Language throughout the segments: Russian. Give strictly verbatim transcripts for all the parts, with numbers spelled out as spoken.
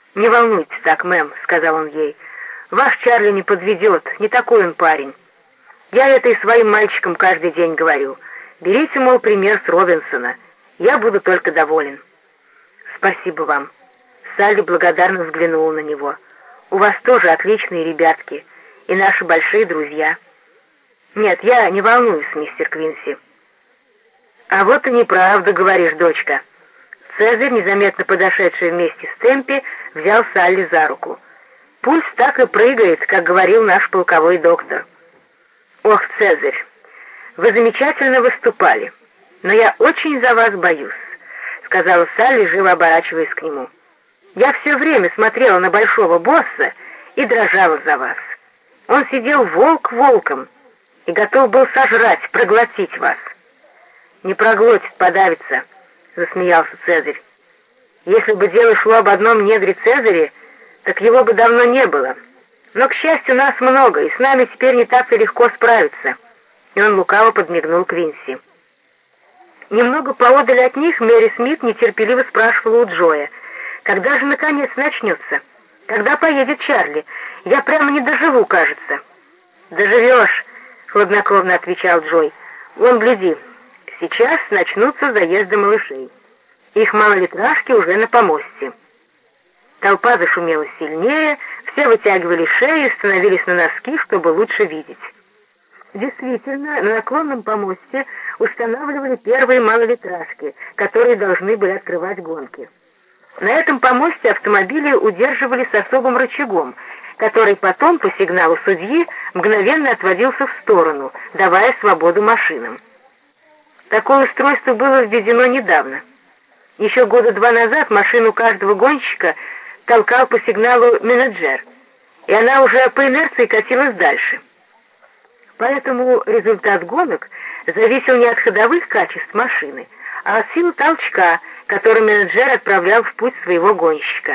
«Не волнуйтесь так, мэм», — сказал он ей. «Ваш Чарли не подведет, не такой он парень. Я это и своим мальчикам каждый день говорю. Берите, мол, пример с Робинсона. Я буду только доволен». «Спасибо вам». Салли благодарно взглянула на него. «У вас тоже отличные ребятки и наши большие друзья». «Нет, я не волнуюсь, мистер Квинси». «А вот и неправда, говоришь, дочка». Цезарь, незаметно подошедший вместе с Темпи, взял Салли за руку. «Пульс так и прыгает, как говорил наш полковой доктор». «Ох, Цезарь, вы замечательно выступали, но я очень за вас боюсь», — сказала Салли, живо оборачиваясь к нему. «Я все время смотрела на большого босса и дрожала за вас. Он сидел волк волком и готов был сожрать, проглотить вас». «Не проглотит, подавится», — засмеялся Цезарь. «Если бы дело шло об одном негре Цезаре, так его бы давно не было. Но, к счастью, нас много, и с нами теперь не так-то легко справиться». И он лукаво подмигнул Квинси. Немного поодаль от них Мэри Смит нетерпеливо спрашивала у Джоя: «Когда же, наконец, начнется? Когда поедет Чарли? Я прямо не доживу, кажется». «Доживешь», — хладнокровно отвечал Джой. «Вон, гляди, сейчас начнутся заезды малышей. Их малолитражки уже на помосте». Толпа зашумела сильнее, все вытягивали шеи и становились на носки, чтобы лучше видеть. Действительно, на наклонном помосте устанавливали первые малолитражки, которые должны были открывать гонки. На этом помосте автомобили удерживали с особым рычагом, который потом, по сигналу судьи, мгновенно отводился в сторону, давая свободу машинам. Такое устройство было введено недавно. Еще года два назад машину каждого гонщика толкал по сигналу менеджер, и она уже по инерции катилась дальше. Поэтому результат гонок зависел не от ходовых качеств машины, а от силы толчка, который менеджер отправлял в путь своего гонщика.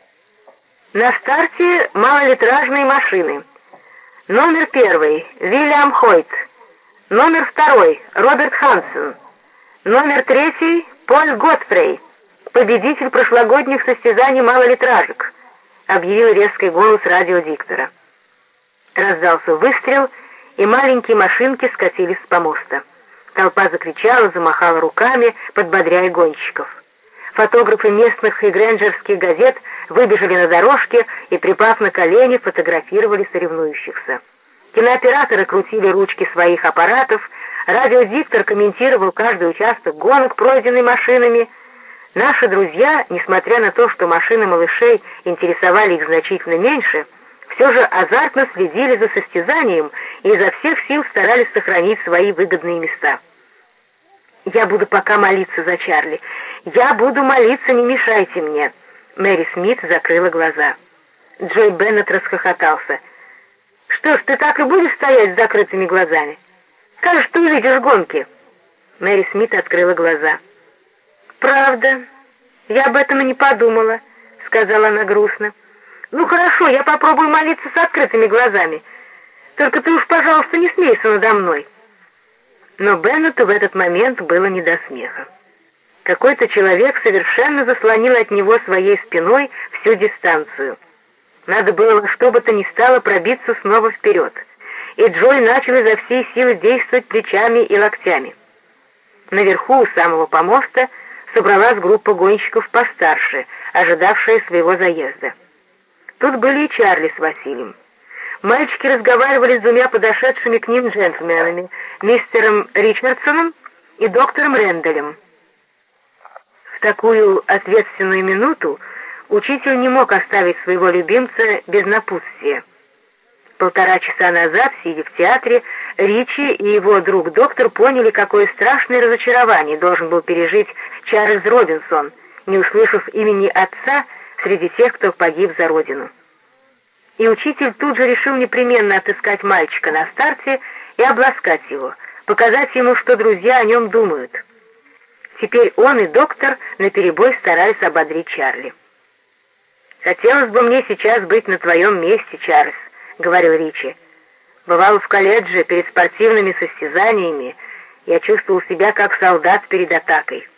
На старте малолитражные машины. Номер первый — Вильям Хойт. Номер второй — Роберт Хансен. Номер третий — Поль Готфрей, победитель прошлогодних состязаний малолитражек, объявил резкий голос радиодиктора. Раздался выстрел, и маленькие машинки скатились с помоста. Толпа закричала, замахала руками, подбодряя гонщиков. Фотографы местных и грэнджерских газет выбежали на дорожке и, припав на колени, фотографировали соревнующихся. Кинооператоры крутили ручки своих аппаратов, радиодиктор комментировал каждый участок гонок, пройденный машинами. Наши друзья, несмотря на то, что машины малышей интересовали их значительно меньше, все же азартно следили за состязанием и изо всех сил старались сохранить свои выгодные места. «Я буду пока молиться за Чарли. Я буду молиться, не мешайте мне». Мэри Смит закрыла глаза. Джой Беннет расхохотался. «Что ж, ты так и будешь стоять с закрытыми глазами? Скажешь, ты увидишь гонки». Мэри Смит открыла глаза. «Правда, я об этом и не подумала», — сказала она грустно. «Ну хорошо, я попробую молиться с открытыми глазами. Только ты уж, пожалуйста, не смейся надо мной». Но Беннету в этот момент было не до смеха. Какой-то человек совершенно заслонил от него своей спиной всю дистанцию. Надо было во что бы то ни стало пробиться снова вперед, и Джой начал изо всей силы действовать плечами и локтями. Наверху, у самого помоста, собралась группа гонщиков постарше, ожидавшая своего заезда. Тут были и Чарли с Василием. Мальчики разговаривали с двумя подошедшими к ним джентльменами, мистером Ричардсоном и доктором Рэндалем. В такую ответственную минуту учитель не мог оставить своего любимца без напутствия. Полтора часа назад, сидя в театре, Ричи и его друг-доктор поняли, какое страшное разочарование должен был пережить Чарльз Робинсон, не услышав имени отца среди тех, кто погиб за родину. И учитель тут же решил непременно отыскать мальчика на старте и обласкать его, показать ему, что друзья о нем думают. Теперь он и доктор наперебой старались ободрить Чарли. «Хотелось бы мне сейчас быть на твоем месте, Чарльз», — говорил Ричи. «Бывал в колледже перед спортивными состязаниями, я чувствовал себя как солдат перед атакой.